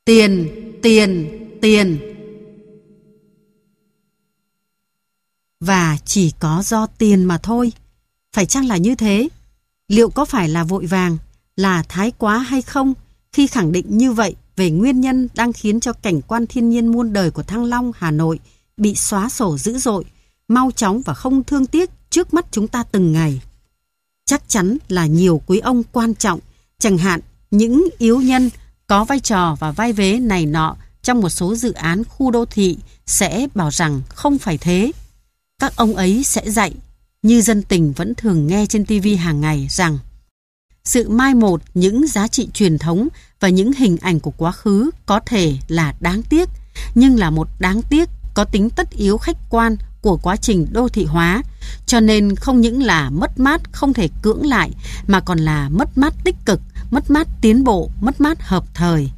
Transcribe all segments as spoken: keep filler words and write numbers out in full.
Tiền, tiền, tiền. Và chỉ có do tiền mà thôi. Phải chăng là như thế? Liệu có phải là vội vàng, là thái quá hay không khi khẳng định như vậy về nguyên nhân đang khiến cho cảnh quan thiên nhiên muôn đời của Thăng Long, Hà Nội bị xóa sổ dữ dội, mau chóng và không thương tiếc trước mắt chúng ta từng ngày? Chắc chắn là nhiều quý ông quan trọng, chẳng hạn những yếu nhân có vai trò và vai vế này nọ trong một số dự án khu đô thị sẽ bảo rằng không phải thế. Các ông ấy sẽ dạy, như dân tình vẫn thường nghe trên ti vi hàng ngày, rằng sự mai một những giá trị truyền thống và những hình ảnh của quá khứ có thể là đáng tiếc, nhưng là một đáng tiếc có tính tất yếu khách quan của quá trình đô thị hóa, cho nên không những là mất mát không thể cưỡng lại, mà còn là mất mát tích cực, mất mát tiến bộ, mất mát hợp thời.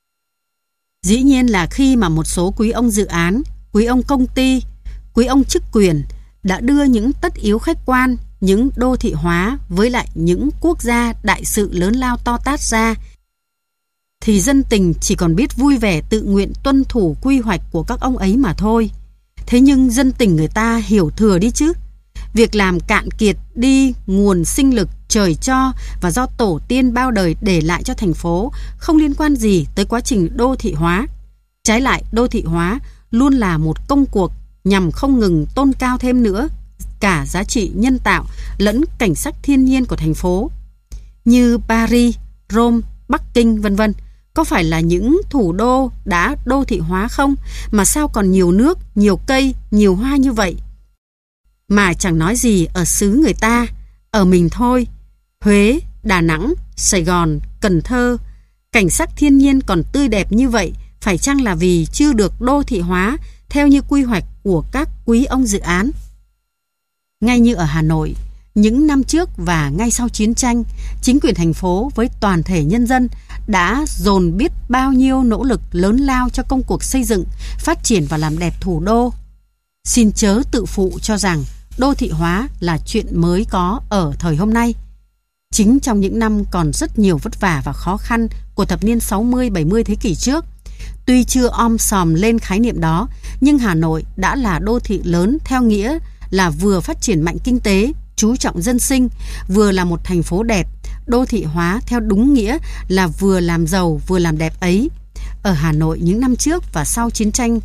Dĩ nhiên là khi mà một số quý ông dự án, quý ông công ty, quý ông chức quyền đã đưa những tất yếu khách quan, những đô thị hóa với lại những quốc gia đại sự lớn lao to tát ra, thì dân tình chỉ còn biết vui vẻ tự nguyện tuân thủ quy hoạch của các ông ấy mà thôi. Thế nhưng dân tình người ta hiểu thừa đi chứ. Việc làm cạn kiệt đi nguồn sinh lực trời cho và do tổ tiên bao đời để lại cho thành phố không liên quan gì tới quá trình đô thị hóa. Trái lại, đô thị hóa luôn là một công cuộc nhằm không ngừng tôn cao thêm nữa cả giá trị nhân tạo lẫn cảnh sắc thiên nhiên của thành phố. Như Paris, Rome, Bắc Kinh vân vân, có phải là những thủ đô đã đô thị hóa không? Mà sao còn nhiều nước, nhiều cây, nhiều hoa như vậy? Mà chẳng nói gì ở xứ người ta, ở mình thôi. Huế, Đà Nẵng, Sài Gòn, Cần Thơ, cảnh sắc thiên nhiên còn tươi đẹp như vậy, phải chăng là vì chưa được đô thị hóa theo như quy hoạch của các quý ông dự án? Ngay như ở Hà Nội, những năm trước và ngay sau chiến tranh, chính quyền thành phố với toàn thể nhân dân đã dồn biết bao nhiêu nỗ lực lớn lao cho công cuộc xây dựng, phát triển và làm đẹp thủ đô. Xin chớ tự phụ cho rằng đô thị hóa là chuyện mới có ở thời hôm nay. Chính trong những năm còn rất nhiều vất vả và khó khăn của thập niên sáu mươi bảy mươi thế kỷ trước, tuy chưa om sòm lên khái niệm đó, nhưng Hà Nội đã là đô thị lớn theo nghĩa là vừa phát triển mạnh kinh tế, chú trọng dân sinh, vừa là một thành phố đẹp. Đô thị hóa theo đúng nghĩa là vừa làm giàu vừa làm đẹp ấy. Ở Hà Nội những năm trước và sau chiến tranh,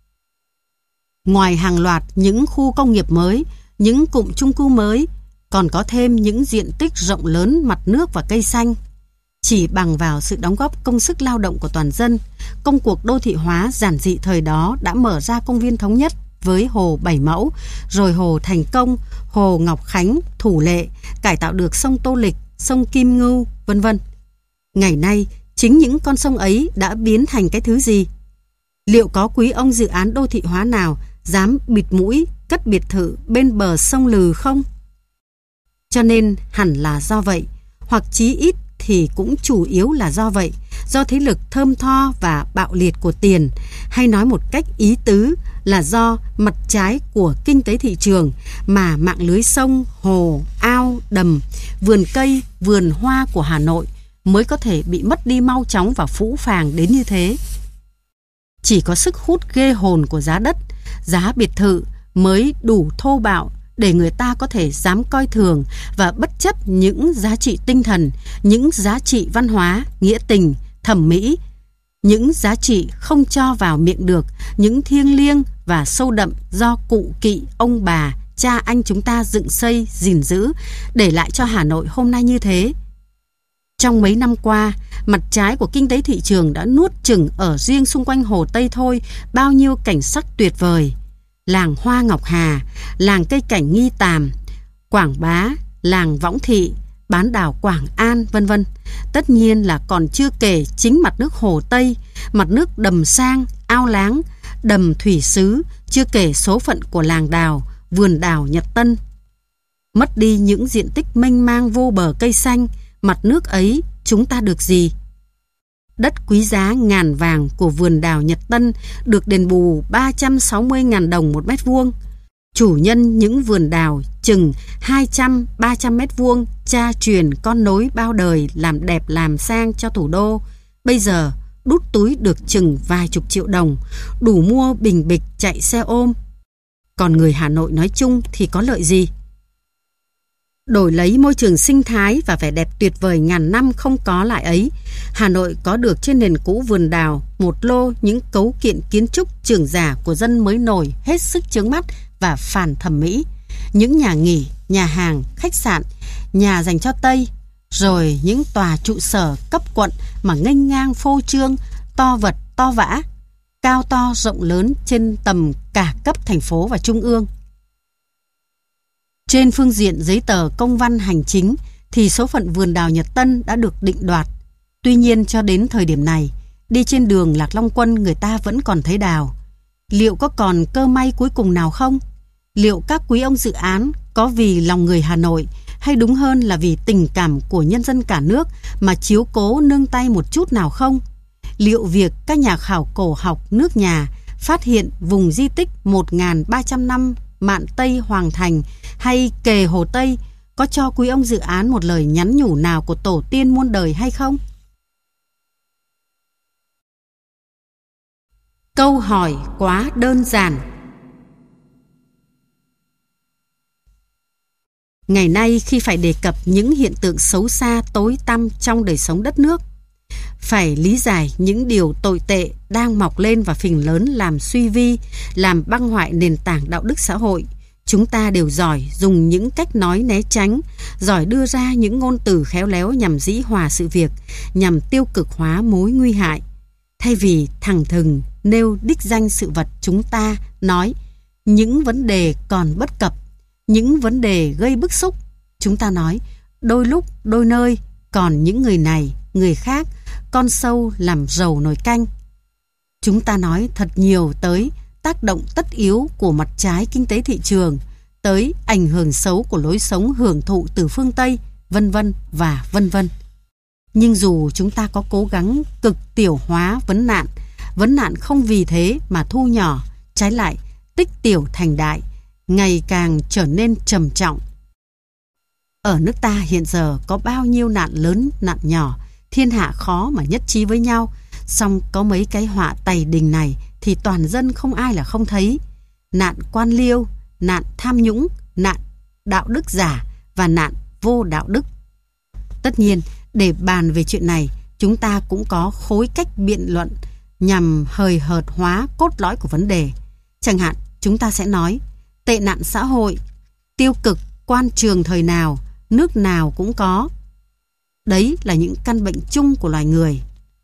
ngoài hàng loạt những khu công nghiệp mới, những cụm chung cư mới, còn có thêm những diện tích rộng lớn mặt nước và cây xanh. Chỉ bằng vào sự đóng góp công sức lao động của toàn dân, công cuộc đô thị hóa giản dị thời đó đã mở ra công viên Thống Nhất với hồ Bảy Mẫu, rồi hồ Thành Công, hồ Ngọc Khánh, Thủ Lệ, cải tạo được sông Tô Lịch, sông Kim Ngưu, vân vân. Ngày nay, chính những con sông ấy đã biến thành cái thứ gì? Liệu có quý ông dự án đô thị hóa nào dám bịt mũi cất biệt thự bên bờ sông Lừ không? Cho nên hẳn là do vậy, hoặc chí ít thì cũng chủ yếu là do vậy, do thế lực thơm tho và bạo liệt của tiền, hay nói một cách ý tứ là do mặt trái của kinh tế thị trường mà mạng lưới sông, hồ, ao, đầm, vườn cây, vườn hoa của Hà Nội mới có thể bị mất đi mau chóng và phũ phàng đến như thế. Chỉ có sức hút ghê hồn của giá đất, giá biệt thự mới đủ thô bạo để người ta có thể dám coi thường và bất chấp những giá trị tinh thần, những giá trị văn hóa, nghĩa tình, thẩm mỹ, những giá trị không cho vào miệng được, những thiêng liêng và sâu đậm do cụ kỵ ông bà, cha anh chúng ta dựng xây, gìn giữ, để lại cho Hà Nội hôm nay như thế. Trong mấy năm qua, mặt trái của kinh tế thị trường đã nuốt chửng ở riêng xung quanh Hồ Tây thôi bao nhiêu cảnh sắc tuyệt vời. Làng Hoa Ngọc Hà, làng cây cảnh Nghi Tàm, Quảng Bá, làng Võng Thị, bán đảo Quảng An, vân vân. Tất nhiên là còn chưa kể chính mặt nước Hồ Tây, mặt nước Đầm Sang, Ao Láng, đầm Thủy Sứ, chưa kể số phận của làng đào, vườn đào Nhật Tân. Mất đi những diện tích mênh mang vô bờ cây xanh, mặt nước ấy chúng ta được gì? Đất quý giá ngàn vàng của vườn đào Nhật Tân được đền bù ba trăm sáu mươi nghìn đồng một mét vuông. Chủ nhân những vườn đào chừng hai trăm đến ba trăm mét vuông, cha truyền con nối bao đời làm đẹp làm sang cho thủ đô, bây giờ đút túi được chừng vài chục triệu đồng, đủ mua bình bịch chạy xe ôm. Còn người Hà Nội nói chung thì có lợi gì? Đổi lấy môi trường sinh thái và vẻ đẹp tuyệt vời ngàn năm không có lại ấy, Hà Nội có được trên nền cũ vườn đào một lô những cấu kiện kiến trúc trưởng giả của dân mới nổi hết sức chướng mắt và phản thẩm mỹ. Những nhà nghỉ, nhà hàng, khách sạn, nhà dành cho Tây, rồi những tòa trụ sở cấp quận mà nghênh ngang phô trương, to vật, to vã, cao to rộng lớn trên tầm cả cấp thành phố và trung ương. Trên phương diện giấy tờ công văn hành chính thì số phận vườn đào Nhật Tân đã được định đoạt. Tuy nhiên cho đến thời điểm này, đi trên đường Lạc Long Quân người ta vẫn còn thấy đào. Liệu có còn cơ may cuối cùng nào không? Liệu các quý ông dự án có vì lòng người Hà Nội, hay đúng hơn là vì tình cảm của nhân dân cả nước mà chiếu cố nương tay một chút nào không? Liệu việc các nhà khảo cổ học nước nhà phát hiện vùng di tích một nghìn ba trăm năm Mạn Tây Hoàng Thành hay kề Hồ Tây có cho quý ông dự án một lời nhắn nhủ nào của tổ tiên muôn đời hay không? Câu hỏi quá đơn giản. Ngày nay khi phải đề cập những hiện tượng xấu xa tối tăm trong đời sống đất nước, phải lý giải những điều tồi tệ đang mọc lên và phình lớn làm suy vi, làm băng hoại nền tảng đạo đức xã hội, chúng ta đều giỏi dùng những cách nói né tránh, giỏi đưa ra những ngôn từ khéo léo nhằm dĩ hòa sự việc, nhằm tiêu cực hóa mối nguy hại. Thay vì thẳng thừng nêu đích danh sự vật, chúng ta nói những vấn đề còn bất cập, những vấn đề gây bức xúc. Chúng ta nói đôi lúc đôi nơi còn những người này, người khác, con sâu làm rầu nồi canh. Chúng ta nói thật nhiều tới tác động tất yếu của mặt trái kinh tế thị trường, tới ảnh hưởng xấu của lối sống hưởng thụ từ phương Tây, vân vân và vân vân. Nhưng dù chúng ta có cố gắng cực tiểu hóa vấn nạn, vấn nạn không vì thế mà thu nhỏ, trái lại tích tiểu thành đại, ngày càng trở nên trầm trọng. Ở nước ta hiện giờ có bao nhiêu nạn lớn, nạn nhỏ, thiên hạ khó mà nhất trí với nhau, song có mấy cái họa tày đình này thì toàn dân không ai là không thấy. Nạn quan liêu, nạn tham nhũng, nạn đạo đức giả và nạn vô đạo đức. Tất nhiên, để bàn về chuyện này, chúng ta cũng có khối cách biện luận nhằm hời hợt hóa cốt lõi của vấn đề. Chẳng hạn, chúng ta sẽ nói tệ nạn xã hội, tiêu cực, quan trường thời nào, nước nào cũng có. Đấy là những căn bệnh chung của loài người.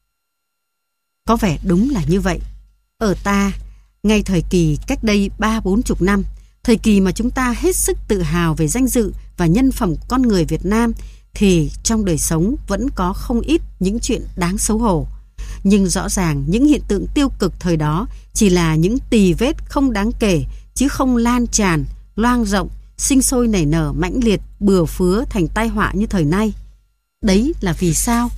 Có vẻ đúng là như vậy. Ở ta, ngay thời kỳ cách đây ba bốn chục năm, thời kỳ mà chúng ta hết sức tự hào về danh dự và nhân phẩm con người Việt Nam, thì trong đời sống vẫn có không ít những chuyện đáng xấu hổ. Nhưng rõ ràng những hiện tượng tiêu cực thời đó chỉ là những tì vết không đáng kể, chứ không lan tràn, loang rộng, sinh sôi nảy nở mãnh liệt, bừa phứa thành tai họa như thời nay. Đấy là vì sao?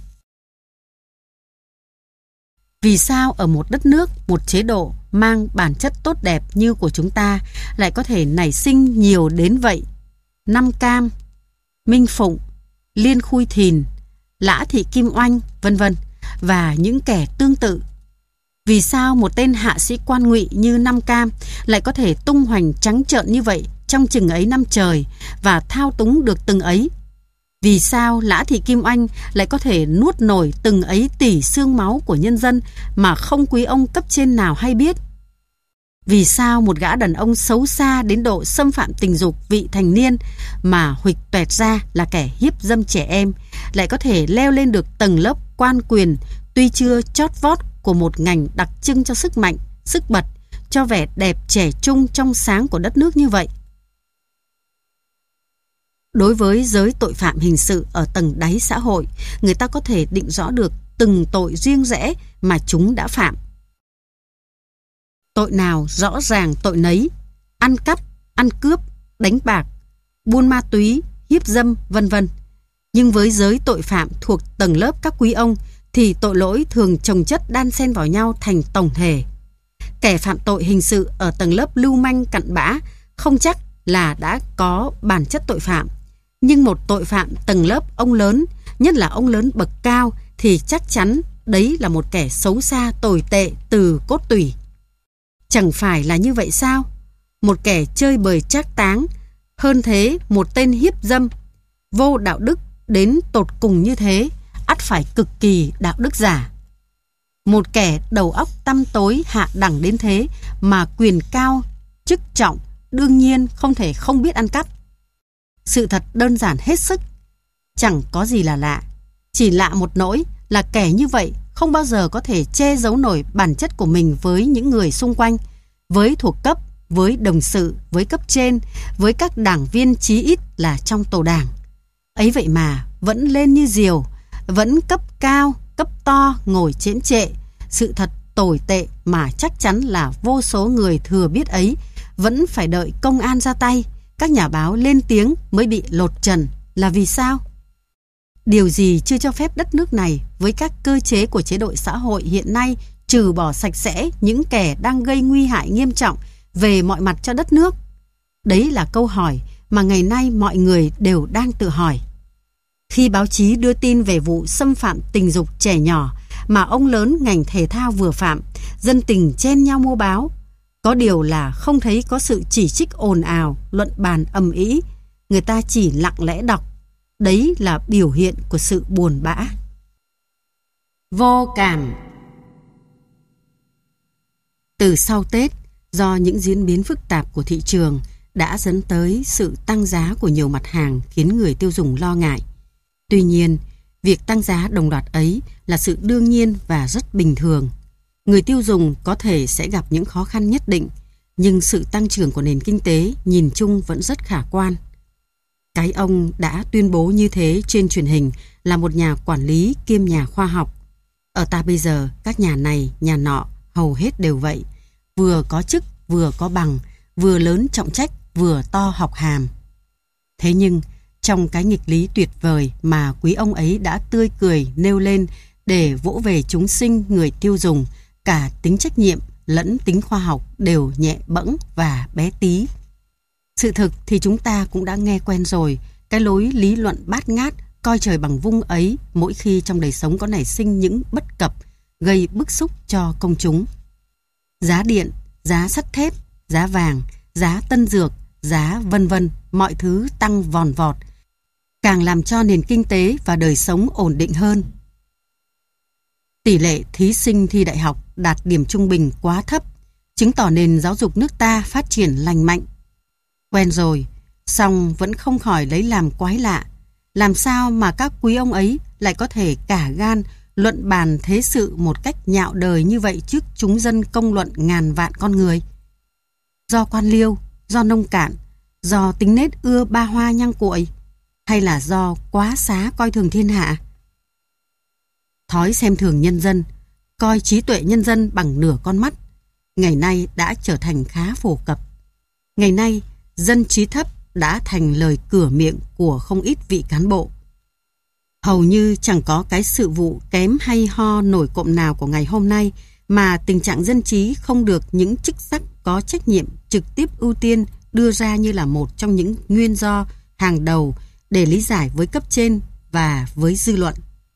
Vì sao ở một đất nước, một chế độ mang bản chất tốt đẹp như của chúng ta lại có thể nảy sinh nhiều đến vậy? Nam Cam, Minh Phụng, Liên Khui Thìn, Lã Thị Kim Oanh, vân vân và những kẻ tương tự. Vì sao một tên hạ sĩ quan ngụy như Nam Cam lại có thể tung hoành trắng trợn như vậy trong chừng ấy năm trời và thao túng được từng ấy? Vì sao Lã Thị Kim Oanh lại có thể nuốt nổi từng ấy tỷ xương máu của nhân dân mà không quý ông cấp trên nào hay biết? Vì sao một gã đàn ông xấu xa đến độ xâm phạm tình dục vị thành niên mà huỵch toẹt ra là kẻ hiếp dâm trẻ em lại có thể leo lên được tầng lớp quan quyền tuy chưa chót vót của một ngành đặc trưng cho sức mạnh, sức bật, cho vẻ đẹp trẻ trung trong sáng của đất nước như vậy? Đối với giới tội phạm hình sự ở tầng đáy xã hội, người ta có thể định rõ được từng tội riêng rẽ mà chúng đã phạm. Tội nào rõ ràng tội nấy, ăn cắp, ăn cướp, đánh bạc, buôn ma túy, hiếp dâm, vân vân. Nhưng với giới tội phạm thuộc tầng lớp các quý ông thì tội lỗi thường chồng chất đan xen vào nhau thành tổng thể. Kẻ phạm tội hình sự ở tầng lớp lưu manh cặn bã không chắc là đã có bản chất tội phạm. Nhưng một tội phạm tầng lớp ông lớn, nhất là ông lớn bậc cao, thì chắc chắn đấy là một kẻ xấu xa tồi tệ từ cốt tủy. Chẳng phải là như vậy sao? Một kẻ chơi bời trác táng, hơn thế một tên hiếp dâm, vô đạo đức đến tột cùng như thế, ắt phải cực kỳ đạo đức giả. Một kẻ đầu óc tăm tối hạ đẳng đến thế mà quyền cao, chức trọng, đương nhiên không thể không biết ăn cắp. Sự thật đơn giản hết sức, chẳng có gì là lạ. Chỉ lạ một nỗi là kẻ như vậy không bao giờ có thể che giấu nổi bản chất của mình với những người xung quanh, với thuộc cấp, với đồng sự, với cấp trên, với các đảng viên chí ít là trong tổ đảng. Ấy vậy mà vẫn lên như diều, vẫn cấp cao, cấp to ngồi chễm chệ. Sự thật tồi tệ mà chắc chắn là vô số người thừa biết ấy vẫn phải đợi công an ra tay, các nhà báo lên tiếng mới bị lột trần. Là vì sao? Điều gì chưa cho phép đất nước này với các cơ chế của chế độ xã hội hiện nay trừ bỏ sạch sẽ những kẻ đang gây nguy hại nghiêm trọng về mọi mặt cho đất nước? Đấy là câu hỏi mà ngày nay mọi người đều đang tự hỏi. Khi báo chí đưa tin về vụ xâm phạm tình dục trẻ nhỏ mà ông lớn ngành thể thao vừa phạm, dân tình chen nhau mua báo. Có điều là không thấy có sự chỉ trích ồn ào, luận bàn ầm ĩ. Người ta chỉ lặng lẽ đọc. Đấy là biểu hiện của sự buồn bã. Vô cảm. Từ sau Tết, do những diễn biến phức tạp của thị trường đã dẫn tới sự tăng giá của nhiều mặt hàng khiến người tiêu dùng lo ngại. Tuy nhiên, việc tăng giá đồng loạt ấy là sự đương nhiên và rất bình thường. Người tiêu dùng có thể sẽ gặp những khó khăn nhất định, nhưng sự tăng trưởng của nền kinh tế nhìn chung vẫn rất khả quan. Cái ông đã tuyên bố như thế trên truyền hình là một nhà quản lý kiêm nhà khoa học. Ở ta bây giờ, các nhà này, nhà nọ, hầu hết đều vậy. Vừa có chức, vừa có bằng, vừa lớn trọng trách, vừa to học hàm. Thế nhưng, trong cái nghịch lý tuyệt vời mà quý ông ấy đã tươi cười nêu lên để vỗ về chúng sinh người tiêu dùng, cả tính trách nhiệm lẫn tính khoa học đều nhẹ bẫng và bé tí. Sự thực thì chúng ta cũng đã nghe quen rồi, cái lối lý luận bát ngát, coi trời bằng vung ấy mỗi khi trong đời sống có nảy sinh những bất cập, gây bức xúc cho công chúng. Giá điện, giá sắt thép, giá vàng, giá tân dược, giá vân vân, mọi thứ tăng vòn vọt, càng làm cho nền kinh tế và đời sống ổn định hơn. Tỷ lệ thí sinh thi đại học đạt điểm trung bình quá thấp, chứng tỏ nền giáo dục nước ta phát triển lành mạnh. Quen rồi, song vẫn không khỏi lấy làm quái lạ. Làm sao mà các quý ông ấy lại có thể cả gan luận bàn thế sự một cách nhạo đời như vậy trước chúng dân công luận ngàn vạn con người? Do quan liêu, do nông cạn, do tính nết ưa ba hoa nhăng cuội, hay là do quá xá coi thường thiên hạ? Thói xem thường nhân dân, coi trí tuệ nhân dân bằng nửa con mắt, ngày nay đã trở thành khá phổ cập. Ngày nay, dân trí thấp đã thành lời cửa miệng của không ít vị cán bộ. Hầu như chẳng có cái sự vụ kém hay ho nổi cộm nào của ngày hôm nay mà tình trạng dân trí không được những chức sắc có trách nhiệm trực tiếp ưu tiên đưa ra như là một trong những nguyên do hàng đầu để lý giải với cấp trên và với dư luận.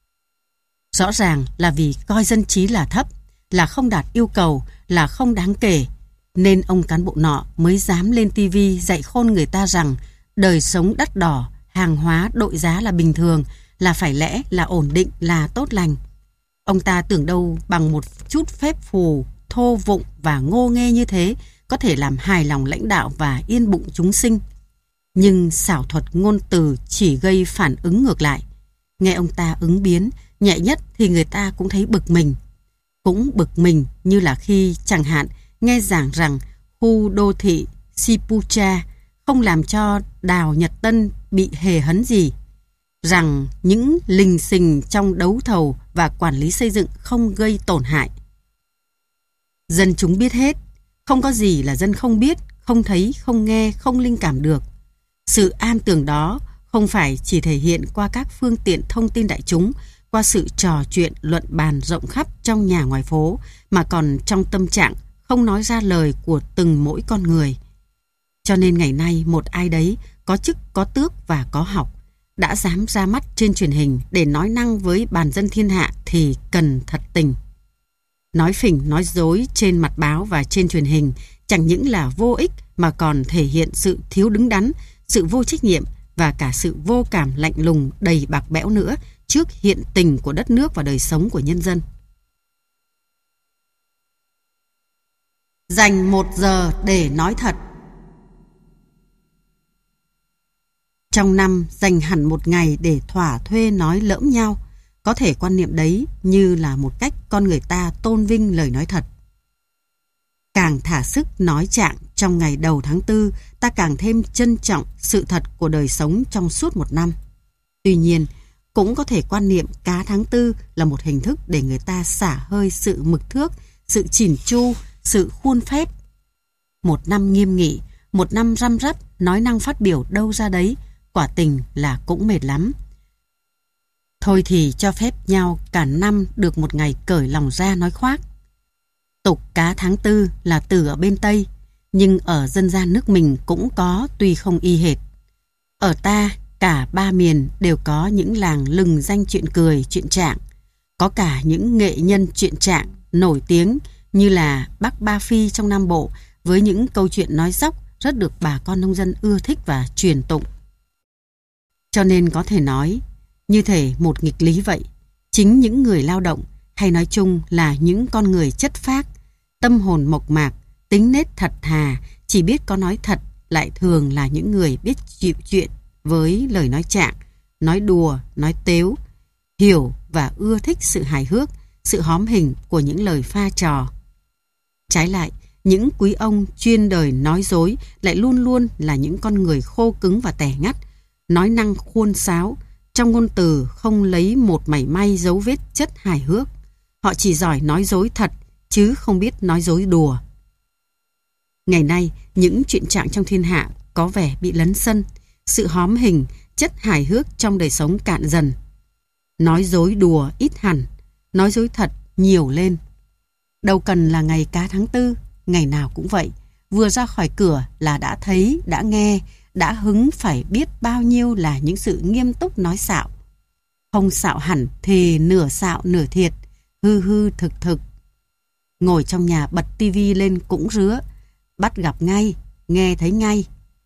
Rõ ràng là vì coi dân trí là thấp, là không đạt yêu cầu, là không đáng kể, nên ông cán bộ nọ mới dám lên tivi dạy khôn người ta rằng đời sống đắt đỏ, hàng hóa đội giá là bình thường, là phải lẽ, là ổn định, là tốt lành. Ông ta tưởng đâu bằng một chút phép phù, thô vụng và ngô nghê như thế có thể làm hài lòng lãnh đạo và yên bụng chúng sinh. Nhưng xảo thuật ngôn từ chỉ gây phản ứng ngược lại. Nghe ông ta ứng biến, nhẹ nhất thì người ta cũng thấy bực mình. Cũng bực mình như là khi chẳng hạn nghe giảng rằng khu đô thị Sipucha không làm cho đào Nhật Tân bị hề hấn gì, rằng những lình xình trong đấu thầu và quản lý xây dựng không gây tổn hại. Dân chúng biết hết, không có gì là dân không biết, không thấy, không nghe, không linh cảm được. Sự am tường đó không phải chỉ thể hiện qua các phương tiện thông tin đại chúng, qua sự trò chuyện luận bàn rộng khắp trong nhà ngoài phố, mà còn trong tâm trạng không nói ra lời của từng mỗi con người. Cho nên ngày nay một ai đấy có chức, có tước và có học đã dám ra mắt trên truyền hình để nói năng với bàn dân thiên hạ thì cần thật tình. Nói phỉnh, nói dối trên mặt báo và trên truyền hình chẳng những là vô ích mà còn thể hiện sự thiếu đứng đắn, sự vô trách nhiệm và cả sự vô cảm lạnh lùng đầy bạc bẽo nữa trước hiện tình của đất nước và đời sống của nhân dân. Dành một giờ để nói thật. Trong năm dành hẳn một ngày để thỏa thuê nói lỡm nhau, có thể quan niệm đấy như là một cách con người ta tôn vinh lời nói thật. Càng thả sức nói trạng trong ngày đầu tháng tư, ta càng thêm trân trọng sự thật của đời sống trong suốt một năm. Tuy nhiên, cũng có thể quan niệm cá tháng tư là một hình thức để người ta xả hơi sự mực thước, sự chỉn chu, sự khuôn phép. Một năm nghiêm nghị, một năm răm rắp, nói năng phát biểu đâu ra đấy, quả tình là cũng mệt lắm. Thôi thì cho phép nhau cả năm được một ngày cởi lòng ra nói khoác. Tục cá tháng tư là từ ở bên Tây, nhưng ở dân gian nước mình cũng có tuy không y hệt. Ở ta, cả ba miền đều có những làng lừng danh chuyện cười, chuyện trạng. Có cả những nghệ nhân chuyện trạng nổi tiếng như là bác Ba Phi trong Nam Bộ với những câu chuyện nói dóc rất được bà con nông dân ưa thích và truyền tụng. Cho nên có thể nói, như thể một nghịch lý vậy, chính những người lao động hay nói chung là những con người chất phác, tâm hồn mộc mạc, tính nết thật thà, chỉ biết có nói thật lại thường là những người biết chịu chuyện với lời nói trạng, nói đùa, nói tếu, hiểu và ưa thích sự hài hước, sự hóm hình của những lời pha trò. Trái lại, những quý ông chuyên đời nói dối lại luôn luôn là những con người khô cứng và tẻ ngắt, nói năng khuôn sáo, trong ngôn từ không lấy một mảy may dấu vết chất hài hước. Họ chỉ giỏi nói dối thật, chứ không biết nói dối đùa. Ngày nay, những chuyện trạng trong thiên hạ có vẻ bị lấn sân, sự hóm hình, chất hài hước trong đời sống cạn dần. Nói dối đùa ít hẳn, nói dối thật nhiều lên. Đâu cần là ngày cá tháng tư, ngày nào cũng vậy. Vừa ra khỏi cửa là đã thấy, đã nghe, đã hứng phải biết bao nhiêu là những sự nghiêm túc nói xạo. Không xạo hẳn thì nửa xạo nửa thiệt, hư hư thực thực. Ngồi trong nhà bật tivi lên cũng rứa, bắt gặp ngay, nghe thấy ngay.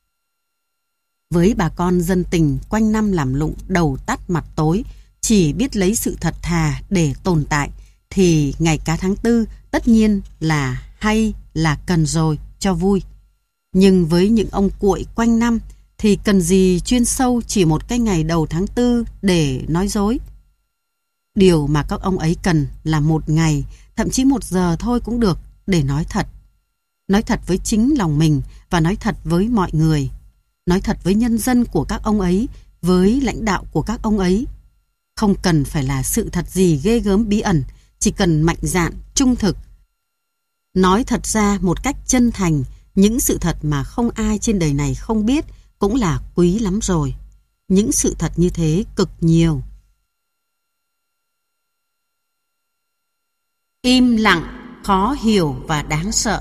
Với bà con dân tình quanh năm làm lụng đầu tắt mặt tối, chỉ biết lấy sự thật thà để tồn tại, thì ngày cá tháng tư tất nhiên là hay, là cần rồi, cho vui. Nhưng với những ông cuội quanh năm thì cần gì chuyên sâu chỉ một cái ngày đầu tháng tư để nói dối. Điều mà các ông ấy cần là một ngày, thậm chí một giờ thôi cũng được để nói thật. Nói thật với chính lòng mình và nói thật với mọi người. Nói thật với nhân dân của các ông ấy, với lãnh đạo của các ông ấy. Không cần phải là sự thật gì ghê gớm bí ẩn, chỉ cần mạnh dạn, trung thực. Nói thật ra một cách chân thành, những sự thật mà không ai trên đời này không biết cũng là quý lắm rồi. Những sự thật như thế cực nhiều. Im lặng, khó hiểu và đáng sợ.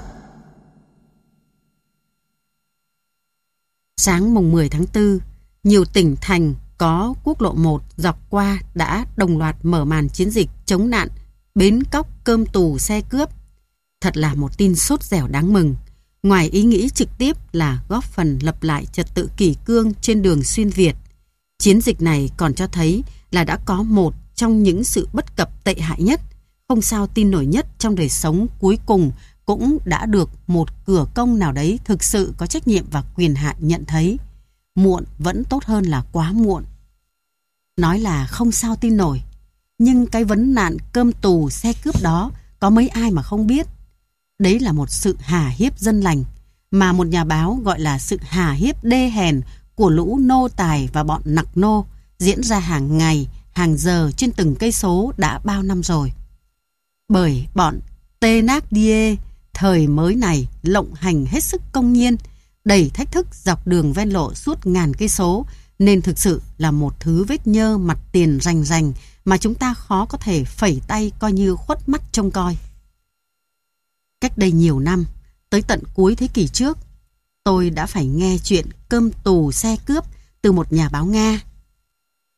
Sáng mùng mười tháng tư, nhiều tỉnh thành có quốc lộ một dọc qua đã đồng loạt mở màn chiến dịch chống nạn, bến cóc, cơm tù, xe cướp. Thật là một tin sốt dẻo đáng mừng. Ngoài ý nghĩ trực tiếp là góp phần lập lại trật tự kỷ cương trên đường xuyên Việt, chiến dịch này còn cho thấy là đã có một trong những sự bất cập tệ hại nhất, không sao tin nổi nhất trong đời sống cuối cùng cũng đã được một cửa công nào đấy thực sự có trách nhiệm và quyền hạn nhận thấy. Muộn vẫn tốt hơn là quá muộn. Nói là không sao tin nổi, nhưng cái vấn nạn cơm tù, xe cướp đó có mấy ai mà không biết. Đấy là một sự hà hiếp dân lành, mà một nhà báo gọi là sự hà hiếp đê hèn của lũ nô tài và bọn nặc nô, diễn ra hàng ngày, hàng giờ trên từng cây số đã bao năm rồi. Bởi bọn Thénardier thời mới này lộng hành hết sức công nhiên, đầy thách thức dọc đường ven lộ suốt ngàn cây số, nên thực sự là một thứ vết nhơ mặt tiền rành rành mà chúng ta khó có thể phẩy tay coi như khuất mắt trông coi. Cách đây nhiều năm, tới tận cuối thế kỷ trước, tôi đã phải nghe chuyện cơm tù xe cướp từ một nhà báo Nga.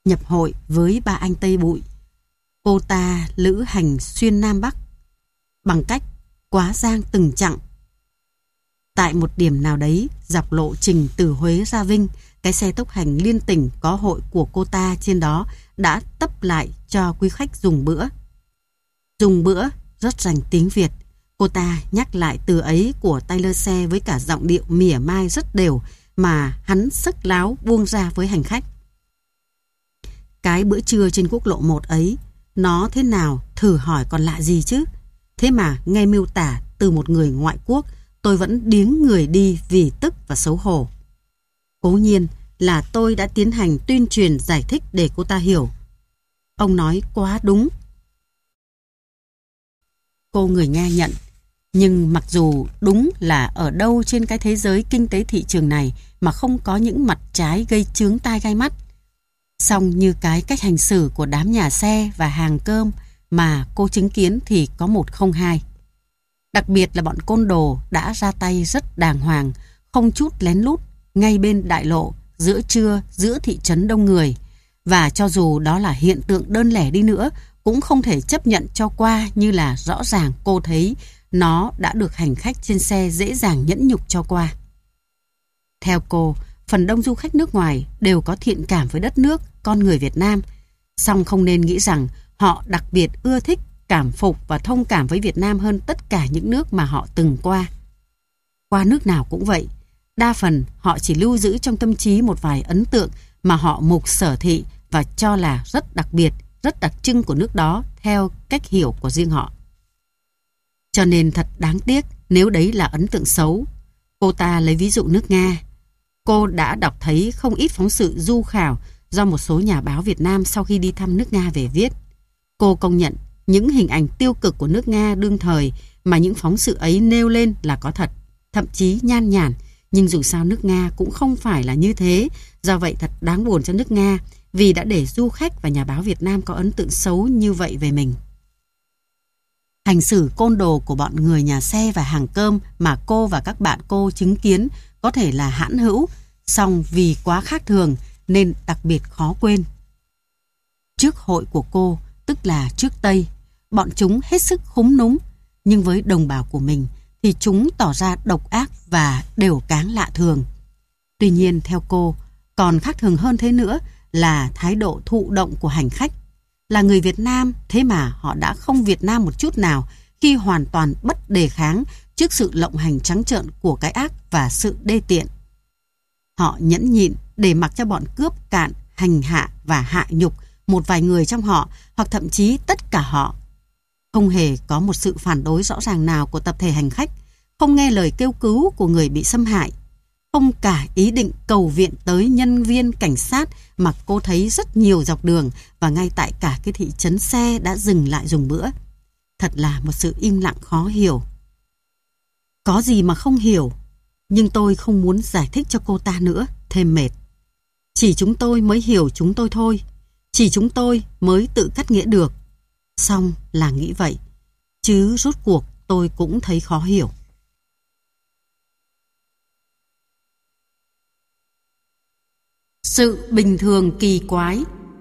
nhập hội với ba anh Tây Bụi. Cô ta lữ hành xuyên Nam Bắc bằng cách quá giang từng chặng. Tại một điểm nào đấy dọc lộ trình từ Huế ra Vinh, cái xe tốc hành liên tỉnh có hội của cô ta trên đó đã tấp lại cho quý khách dùng bữa. Dùng bữa rất rành tiếng Việt. Cô ta nhắc lại từ ấy của tay lơ xe với cả giọng điệu mỉa mai rất đều mà hắn sức láo buông ra với hành khách. Cái bữa trưa trên quốc lộ một ấy, nó thế nào thử hỏi còn lạ gì chứ. Thế mà nghe miêu tả từ một người ngoại quốc, tôi vẫn điếng người đi vì tức và xấu hổ. Cố nhiên là tôi đã tiến hành tuyên truyền giải thích để cô ta hiểu. Ông nói quá đúng. Cô người Nga nhận. Nhưng mặc dù đúng là ở đâu trên cái thế giới kinh tế thị trường này mà không có những mặt trái gây chướng tai gai mắt, song như cái cách hành xử của đám nhà xe và hàng cơm mà cô chứng kiến thì có một không hai. Đặc biệt là bọn côn đồ đã ra tay rất đàng hoàng, không chút lén lút, ngay bên đại lộ, giữa trưa, giữa thị trấn đông người. Và cho dù đó là hiện tượng đơn lẻ đi nữa, cũng không thể chấp nhận cho qua như là rõ ràng cô thấy nó đã được hành khách trên xe dễ dàng nhẫn nhục cho qua. Theo cô, phần đông du khách nước ngoài đều có thiện cảm với đất nước, con người Việt Nam, song không nên nghĩ rằng họ đặc biệt ưa thích, cảm phục và thông cảm với Việt Nam hơn tất cả những nước mà họ từng qua. Qua nước nào cũng vậy, đa phần họ chỉ lưu giữ trong tâm trí một vài ấn tượng mà họ mục sở thị và cho là rất đặc biệt, rất đặc trưng của nước đó theo cách hiểu của riêng họ. Cho nên thật đáng tiếc nếu đấy là ấn tượng xấu. Cô ta lấy ví dụ nước Nga. Cô đã đọc thấy không ít phóng sự du khảo do một số nhà báo Việt Nam sau khi đi thăm nước Nga về viết. Cô công nhận những hình ảnh tiêu cực của nước Nga đương thời mà những phóng sự ấy nêu lên là có thật, thậm chí nhan nhản, nhưng dù sao nước Nga cũng không phải là như thế. Do vậy thật đáng buồn cho nước Nga vì đã để du khách và nhà báo Việt Nam có ấn tượng xấu như vậy về mình. Hành xử côn đồ của bọn người nhà xe và hàng cơm mà cô và các bạn cô chứng kiến có thể là hãn hữu, song vì quá khác thường nên đặc biệt khó quên. Trước hội của cô, tức là trước Tây, bọn chúng hết sức khúm núm, nhưng với đồng bào của mình thì chúng tỏ ra độc ác và đều cáng lạ thường. Tuy nhiên theo cô, còn khác thường hơn thế nữa là thái độ thụ động của hành khách. Là người Việt Nam, thế mà họ đã không Việt Nam một chút nào khi hoàn toàn bất đề kháng trước sự lộng hành trắng trợn của cái ác và sự đê tiện. Họ nhẫn nhịn để mặc cho bọn cướp cạn, hành hạ và hạ nhục một vài người trong họ hoặc thậm chí tất cả họ. Không hề có một sự phản đối rõ ràng nào của tập thể hành khách, không nghe lời kêu cứu của người bị xâm hại, không cả ý định cầu viện tới nhân viên cảnh sát mà cô thấy rất nhiều dọc đường và ngay tại cả cái thị trấn xe đã dừng lại dùng bữa. Thật là một sự im lặng khó hiểu. Có gì mà không hiểu, nhưng tôi không muốn giải thích cho cô ta nữa, thêm mệt. Chỉ chúng tôi mới hiểu chúng tôi thôi, chỉ chúng tôi mới tự cắt nghĩa được. Xong là nghĩ vậy, chứ rốt cuộc tôi cũng thấy khó hiểu. Sự bình thường kỳ quái.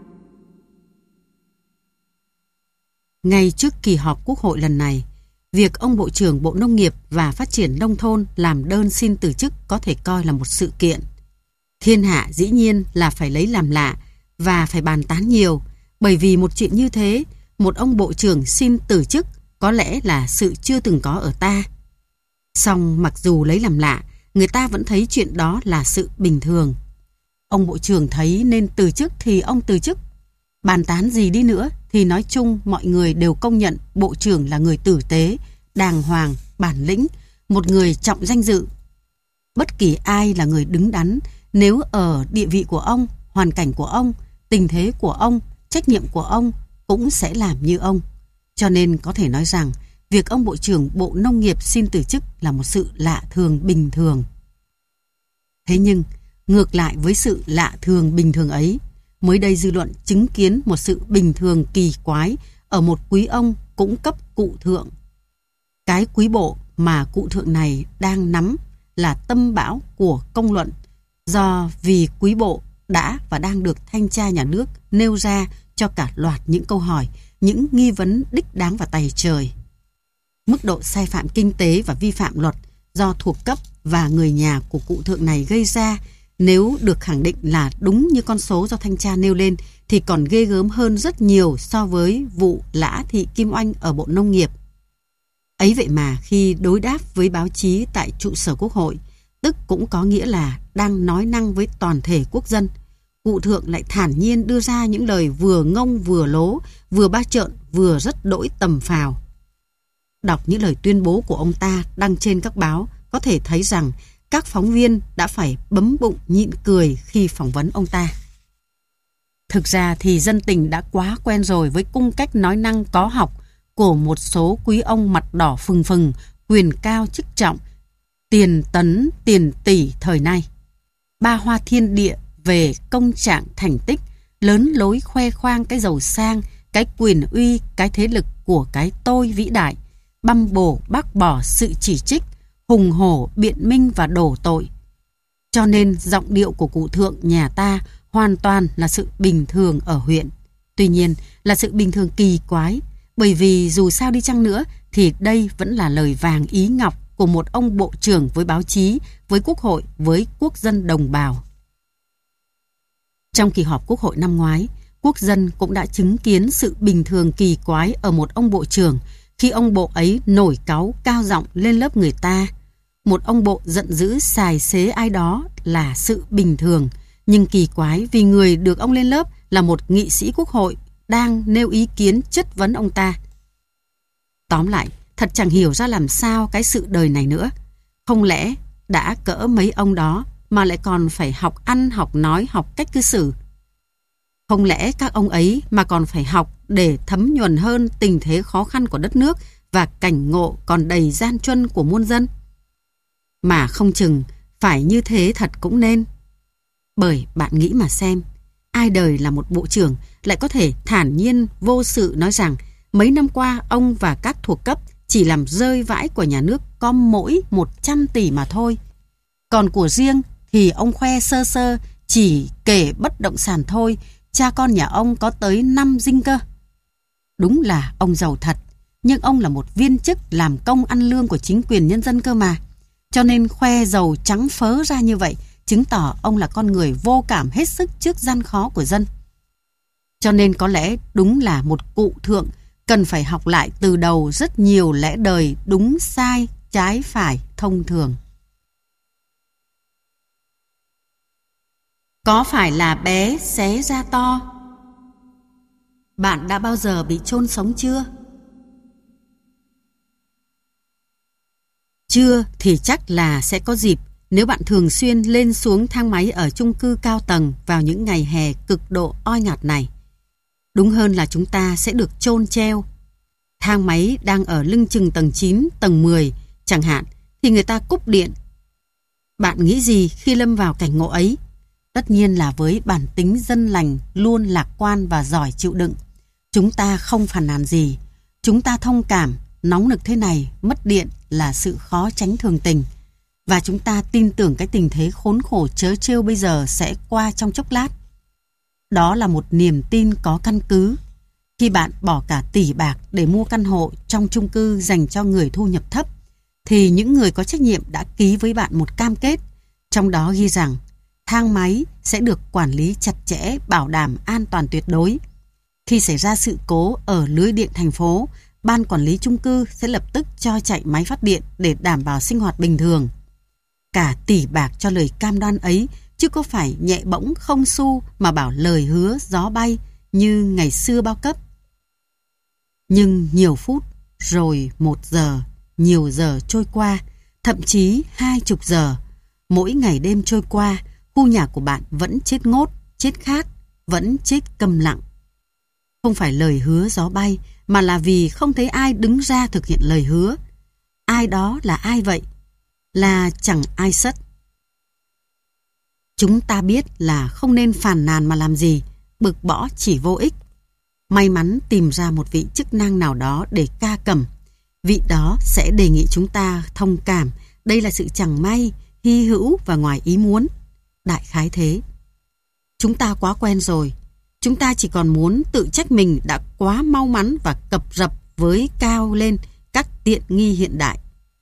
Ngay trước kỳ họp Quốc hội lần này, việc ông Bộ trưởng Bộ Nông nghiệp và Phát triển Nông thôn làm đơn xin từ chức có thể coi là một sự kiện. Thiên hạ dĩ nhiên là phải lấy làm lạ và phải bàn tán nhiều, bởi vì một chuyện như thế, một ông Bộ trưởng xin từ chức có lẽ là sự chưa từng có ở ta. Song mặc dù lấy làm lạ, người ta vẫn thấy chuyện đó là sự bình thường. Ông Bộ trưởng thấy nên từ chức thì ông từ chức. Bàn tán gì đi nữa thì nói chung mọi người đều công nhận Bộ trưởng là người tử tế, đàng hoàng, bản lĩnh, một người trọng danh dự. Bất kỳ ai là người đứng đắn, nếu ở địa vị của ông, hoàn cảnh của ông, tình thế của ông, trách nhiệm của ông cũng sẽ làm như ông. Cho nên có thể nói rằng việc ông Bộ trưởng Bộ Nông nghiệp xin từ chức là một sự lạ thường bình thường. Thế nhưng, ngược lại với sự lạ thường bình thường ấy, mới đây dư luận chứng kiến một sự bình thường kỳ quái ở một quý ông cũng cấp cụ thượng. Cái quý bộ mà cụ thượng này đang nắm là tâm bão của công luận, do vì quý bộ đã và đang được thanh tra nhà nước nêu ra cho cả loạt những câu hỏi, những nghi vấn đích đáng và tày trời. Mức độ sai phạm kinh tế và vi phạm luật do thuộc cấp và người nhà của cụ thượng này gây ra, nếu được khẳng định là đúng như con số do thanh tra nêu lên, thì còn ghê gớm hơn rất nhiều so với vụ Lã Thị Kim Oanh ở Bộ Nông nghiệp. Ấy vậy mà khi đối đáp với báo chí tại trụ sở Quốc hội, tức cũng có nghĩa là đang nói năng với toàn thể quốc dân, cụ thượng lại thản nhiên đưa ra những lời vừa ngông vừa lố, vừa ba trợn, vừa rất đỗi tầm phào. Đọc những lời tuyên bố của ông ta đăng trên các báo, có thể thấy rằng các phóng viên đã phải bấm bụng nhịn cười khi phỏng vấn ông ta. Thực ra thì dân tình đã quá quen rồi với cung cách nói năng có học của một số quý ông mặt đỏ phừng phừng, quyền cao chức trọng, tiền tấn, tiền tỷ thời nay. Ba hoa thiên địa về công trạng thành tích, lớn lối khoe khoang cái giàu sang, cái quyền uy, cái thế lực của cái tôi vĩ đại, băm bổ bác bỏ sự chỉ trích, hùng hổ biện minh và đổ tội. Cho nên giọng điệu của cụ thượng nhà ta hoàn toàn là sự bình thường ở huyện. Tuy nhiên là sự bình thường kỳ quái, bởi vì dù sao đi chăng nữa thì đây vẫn là lời vàng ý ngọc của một ông bộ trưởng với báo chí, với quốc hội, với quốc dân đồng bào. Trong kỳ họp Quốc hội năm ngoái, quốc dân cũng đã chứng kiến sự bình thường kỳ quái ở một ông bộ trưởng khi ông bộ ấy nổi cáu cao giọng lên lớp người ta. Một ông bộ giận dữ xài xế ai đó là sự bình thường, nhưng kỳ quái vì người được ông lên lớp là một nghị sĩ quốc hội đang nêu ý kiến chất vấn ông ta. Tóm lại, thật chẳng hiểu ra làm sao cái sự đời này nữa. Không lẽ đã cỡ mấy ông đó mà lại còn phải học ăn, học nói, học cách cư xử? Không lẽ các ông ấy mà còn phải học để thấm nhuần hơn tình thế khó khăn của đất nước và cảnh ngộ còn đầy gian truân của muôn dân? Mà không chừng phải như thế thật cũng nên. Bởi bạn nghĩ mà xem, ai đời là một bộ trưởng lại có thể thản nhiên vô sự nói rằng mấy năm qua ông và các thuộc cấp chỉ làm rơi vãi của nhà nước có mỗi một trăm tỷ mà thôi. Còn của riêng thì ông khoe sơ sơ chỉ kể bất động sản thôi, cha con nhà ông có tới năm dinh cơ. Đúng là ông giàu thật, nhưng ông là một viên chức làm công ăn lương của chính quyền nhân dân cơ mà. Cho nên khoe giàu trắng phớ ra như vậy, chứng tỏ ông là con người vô cảm hết sức trước gian khó của dân. Cho nên có lẽ đúng là một cụ thượng cần phải học lại từ đầu rất nhiều lẽ đời đúng sai, trái phải, thông thường. Có phải là bé xé ra to? Bạn đã bao giờ bị chôn sống chưa? Chưa thì chắc là sẽ có dịp nếu bạn thường xuyên lên xuống thang máy ở chung cư cao tầng vào những ngày hè cực độ oi ngạt này. Đúng hơn là chúng ta sẽ được chôn treo. Thang máy đang ở lưng chừng tầng chín, tầng mười chẳng hạn, thì người ta cúp điện. Bạn nghĩ gì khi lâm vào cảnh ngộ ấy? Tất nhiên là với bản tính dân lành, luôn lạc quan và giỏi chịu đựng. Chúng ta không phàn nàn gì. Chúng ta thông cảm, nóng nực thế này, mất điện là sự khó tránh thường tình. Và chúng ta tin tưởng cái tình thế khốn khổ trớ trêu bây giờ sẽ qua trong chốc lát. Đó là một niềm tin có căn cứ. Khi bạn bỏ cả tỷ bạc để mua căn hộ trong chung cư dành cho người thu nhập thấp, thì những người có trách nhiệm đã ký với bạn một cam kết, trong đó ghi rằng thang máy sẽ được quản lý chặt chẽ, bảo đảm an toàn tuyệt đối. Khi xảy ra sự cố ở lưới điện thành phố, ban quản lý chung cư sẽ lập tức cho chạy máy phát điện để đảm bảo sinh hoạt bình thường. Cả tỷ bạc cho lời cam đoan ấy, chứ có phải nhẹ bỗng không xu mà bảo lời hứa gió bay như ngày xưa bao cấp. Nhưng nhiều phút, rồi một giờ, nhiều giờ trôi qua, thậm chí hai chục giờ, mỗi ngày đêm trôi qua, khu nhà của bạn vẫn chết ngốt, chết khát, vẫn chết câm lặng. Không phải lời hứa gió bay, mà là vì không thấy ai đứng ra thực hiện lời hứa. Ai đó là ai vậy? Là chẳng ai sất. Chúng ta biết là không nên phàn nàn mà làm gì, bực bõ chỉ vô ích. May mắn tìm ra một vị chức năng nào đó để ca cẩm. Vị đó sẽ đề nghị chúng ta thông cảm, đây là sự chẳng may, hy hữu và ngoài ý muốn. Đại khái thế. Chúng ta quá quen rồi. Chúng ta chỉ còn muốn tự trách mình đã quá mau mắn và cập rập với cao lên các tiện nghi hiện đại.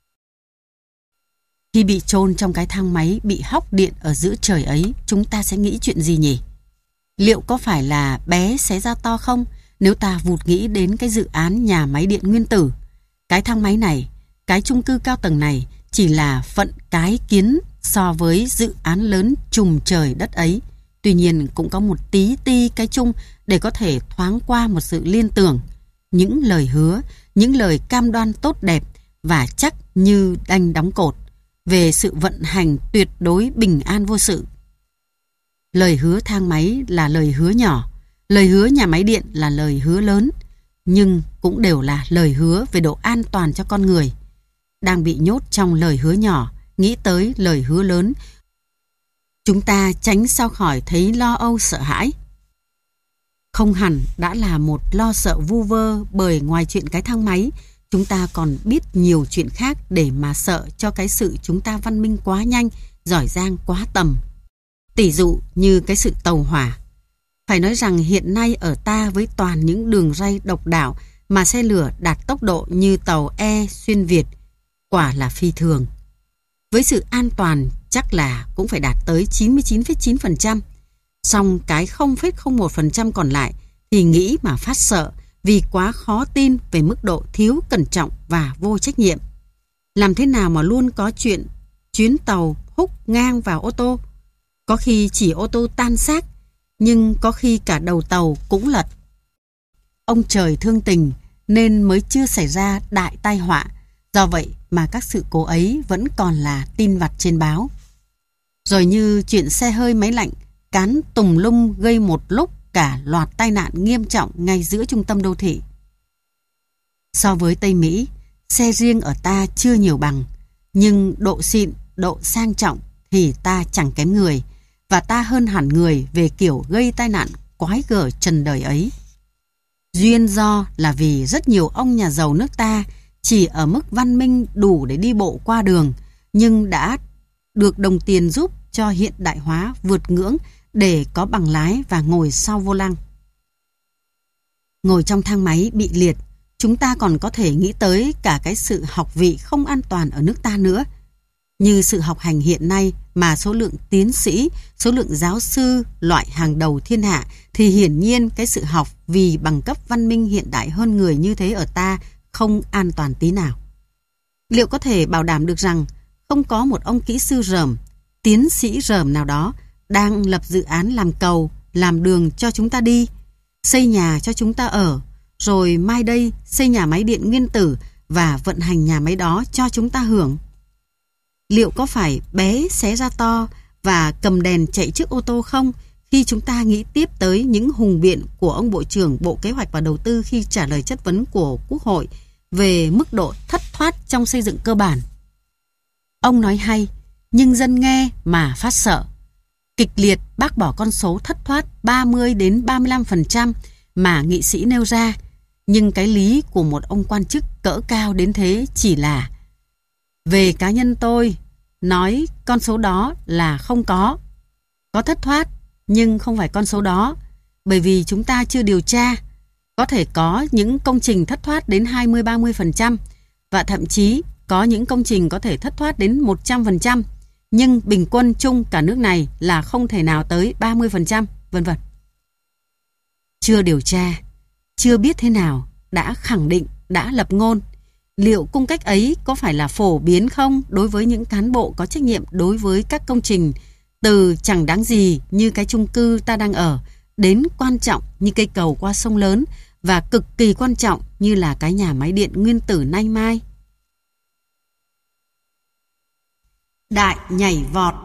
Khi bị chôn trong cái thang máy bị hóc điện ở giữa trời ấy, chúng ta sẽ nghĩ chuyện gì nhỉ? Liệu có phải là bé xé ra to không nếu ta vụt nghĩ đến cái dự án nhà máy điện nguyên tử? Cái thang máy này, cái chung cư cao tầng này chỉ là phận cái kiến so với dự án lớn trùm trời đất ấy. Tuy nhiên cũng có một tí ti cái chung để có thể thoáng qua một sự liên tưởng. Những lời hứa, những lời cam đoan tốt đẹp và chắc như đanh đóng cột về sự vận hành tuyệt đối bình an vô sự. Lời hứa thang máy là lời hứa nhỏ, lời hứa nhà máy điện là lời hứa lớn, nhưng cũng đều là lời hứa về độ an toàn cho con người. Đang bị nhốt trong lời hứa nhỏ, nghĩ tới lời hứa lớn, chúng ta tránh sao khỏi thấy lo âu sợ hãi. Không hẳn đã là một lo sợ vu vơ, bởi ngoài chuyện cái thang máy, chúng ta còn biết nhiều chuyện khác để mà sợ cho cái sự chúng ta văn minh quá nhanh, giỏi giang quá tầm. Tỷ dụ như cái sự tàu hỏa. Phải nói rằng hiện nay ở ta với toàn những đường ray độc đạo mà xe lửa đạt tốc độ như tàu E xuyên Việt, quả là phi thường. Với sự an toàn chắc là cũng phải đạt tới chín mươi chín phẩy chín phần trăm. Song cái không phẩy không một phần trăm còn lại thì nghĩ mà phát sợ vì quá khó tin về mức độ thiếu cẩn trọng và vô trách nhiệm. Làm thế nào mà luôn có chuyện chuyến tàu húc ngang vào ô tô? Có khi chỉ ô tô tan xác, nhưng có khi cả đầu tàu cũng lật. Ông trời thương tình nên mới chưa xảy ra đại tai họa. Do vậy mà các sự cố ấy vẫn còn là tin vặt trên báo. Rồi như chuyện xe hơi máy lạnh cán tùng lung gây một lúc cả loạt tai nạn nghiêm trọng ngay giữa trung tâm đô thị. So với Tây Mỹ, xe riêng ở ta chưa nhiều bằng, nhưng độ xịn, độ sang trọng thì ta chẳng kém người, và ta hơn hẳn người về kiểu gây tai nạn quái gở trần đời ấy. Duyên do là vì rất nhiều ông nhà giàu nước ta chỉ ở mức văn minh đủ để đi bộ qua đường, nhưng đã được đồng tiền giúp cho hiện đại hóa vượt ngưỡng để có bằng lái và ngồi sau vô lăng. Ngồi trong thang máy bị liệt, chúng ta còn có thể nghĩ tới cả cái sự học vị không an toàn ở nước ta nữa. Như sự học hành hiện nay mà số lượng tiến sĩ, số lượng giáo sư loại hàng đầu thiên hạ, thì hiển nhiên cái sự học vì bằng cấp văn minh hiện đại hơn người như thế ở ta không an toàn tí nào. Liệu có thể bảo đảm được rằng không có một ông kỹ sư rờm, tiến sĩ rờm nào đó đang lập dự án làm cầu, làm đường cho chúng ta đi, xây nhà cho chúng ta ở, rồi mai đây xây nhà máy điện nguyên tử và vận hành nhà máy đó cho chúng ta hưởng? Liệu có phải bé xé ra to và cầm đèn chạy trước ô tô không khi chúng ta nghĩ tiếp tới những hùng biện của ông Bộ trưởng Bộ Kế hoạch và Đầu tư khi trả lời chất vấn của Quốc hội về mức độ thất thoát trong xây dựng cơ bản? Ông nói hay, nhưng dân nghe mà phát sợ. Kịch liệt bác bỏ con số thất thoát ba mươi đến ba mươi lăm phần trăm mà nghị sĩ nêu ra, nhưng cái lý của một ông quan chức cỡ cao đến thế chỉ là: về cá nhân tôi, nói con số đó là không có. Có thất thoát, nhưng không phải con số đó, bởi vì chúng ta chưa điều tra. Có thể có những công trình thất thoát đến hai mươi đến ba mươi phần trăm, và thậm chí có những công trình có thể thất thoát đến một trăm phần trăm, nhưng bình quân chung cả nước này là không thể nào tới ba mươi phần trăm, vân vân. Chưa điều tra, chưa biết thế nào, đã khẳng định, đã lập ngôn. Liệu cung cách ấy có phải là phổ biến không đối với những cán bộ có trách nhiệm đối với các công trình từ chẳng đáng gì như cái chung cư ta đang ở đến quan trọng như cây cầu qua sông lớn và cực kỳ quan trọng như là cái nhà máy điện nguyên tử nay mai? Đại nhảy vọt.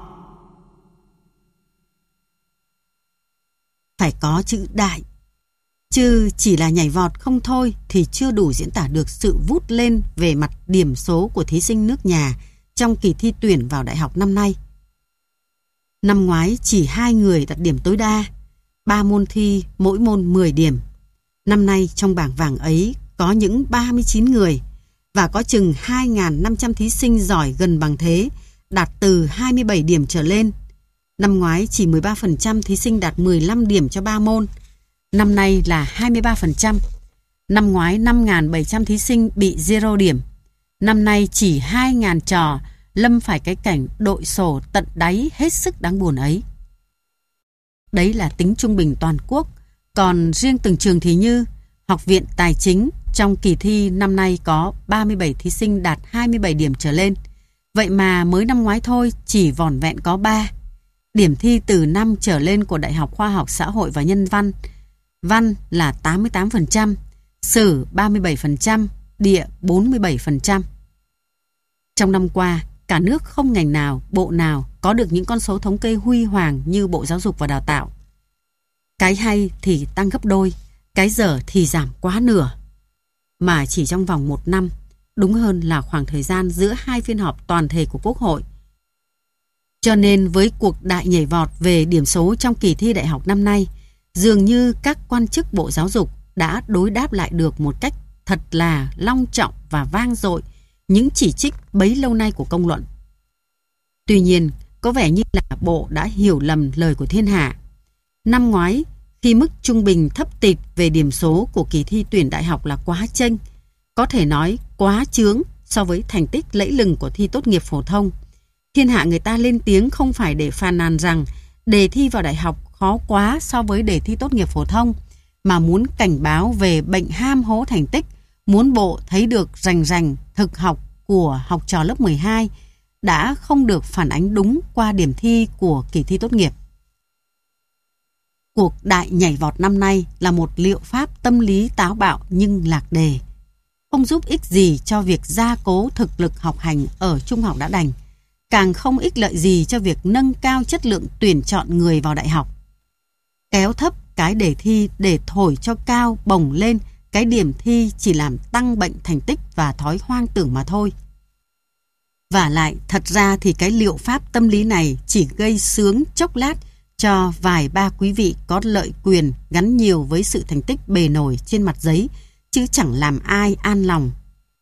Phải có chữ đại, chứ chỉ là nhảy vọt không thôi thì chưa đủ diễn tả được sự vút lên về mặt điểm số của thí sinh nước nhà trong kỳ thi tuyển vào đại học năm nay. Năm ngoái chỉ hai người đạt điểm tối đa, ba môn thi mỗi môn mười điểm. Năm nay trong bảng vàng ấy có những ba mươi chín người, và có chừng hai nghìn năm trăm thí sinh giỏi gần bằng thế, đạt từ hai mươi bảy điểm trở lên. Năm ngoái chỉ mười ba phần trăm thí sinh đạt mười lăm điểm cho ba môn. Năm nay là hai mươi ba phần trăm. Năm ngoái năm nghìn bảy trăm thí sinh bị zero điểm. Năm nay chỉ hai nghìn trò lâm phải cái cảnh đội sổ tận đáy hết sức đáng buồn ấy. Đấy là tính trung bình toàn quốc. Còn riêng từng trường thì như Học viện Tài chính trong kỳ thi năm nay có ba mươi bảy thí sinh đạt hai mươi bảy điểm trở lên. Vậy mà mới năm ngoái thôi chỉ vỏn vẹn có ba. Điểm thi từ năm trở lên của Đại học Khoa học Xã hội và Nhân văn. Văn là tám mươi tám phần trăm, Sử ba mươi bảy phần trăm, Địa bốn mươi bảy phần trăm. Trong năm qua, cả nước không ngành nào, bộ nào có được những con số thống kê huy hoàng như Bộ Giáo dục và Đào tạo. Cái hay thì tăng gấp đôi, cái dở thì giảm quá nửa. Mà chỉ trong vòng một năm, đúng hơn là khoảng thời gian giữa hai phiên họp toàn thể của Quốc hội. Cho nên với cuộc đại nhảy vọt về điểm số trong kỳ thi đại học năm nay, dường như các quan chức Bộ Giáo dục đã đối đáp lại được một cách thật là long trọng và vang dội những chỉ trích bấy lâu nay của công luận. Tuy nhiên, có vẻ như là Bộ đã hiểu lầm lời của thiên hạ. Năm ngoái, khi mức trung bình thấp tịt về điểm số của kỳ thi tuyển đại học là quá chênh, có thể nói quá chướng so với thành tích lẫy lừng của thi tốt nghiệp phổ thông, thiên hạ người ta lên tiếng không phải để phàn nàn rằng đề thi vào đại học khó quá so với đề thi tốt nghiệp phổ thông, mà muốn cảnh báo về bệnh ham hố thành tích, muốn Bộ thấy được rành rành thực học của học trò lớp mười hai đã không được phản ánh đúng qua điểm thi của kỳ thi tốt nghiệp. Cuộc đại nhảy vọt năm nay là một liệu pháp tâm lý táo bạo nhưng lạc đề, không giúp ích gì cho việc gia cố thực lực học hành ở trung học đã đành, càng không ích lợi gì cho việc nâng cao chất lượng tuyển chọn người vào đại học. Kéo thấp cái đề thi để thổi cho cao bổng lên cái điểm thi chỉ làm tăng bệnh thành tích và thói hoang tưởng mà thôi. Vả lại, thật ra thì cái liệu pháp tâm lý này chỉ gây sướng chốc lát cho vài ba quý vị có lợi quyền gắn nhiều với sự thành tích bề nổi trên mặt giấy, chứ chẳng làm ai an lòng.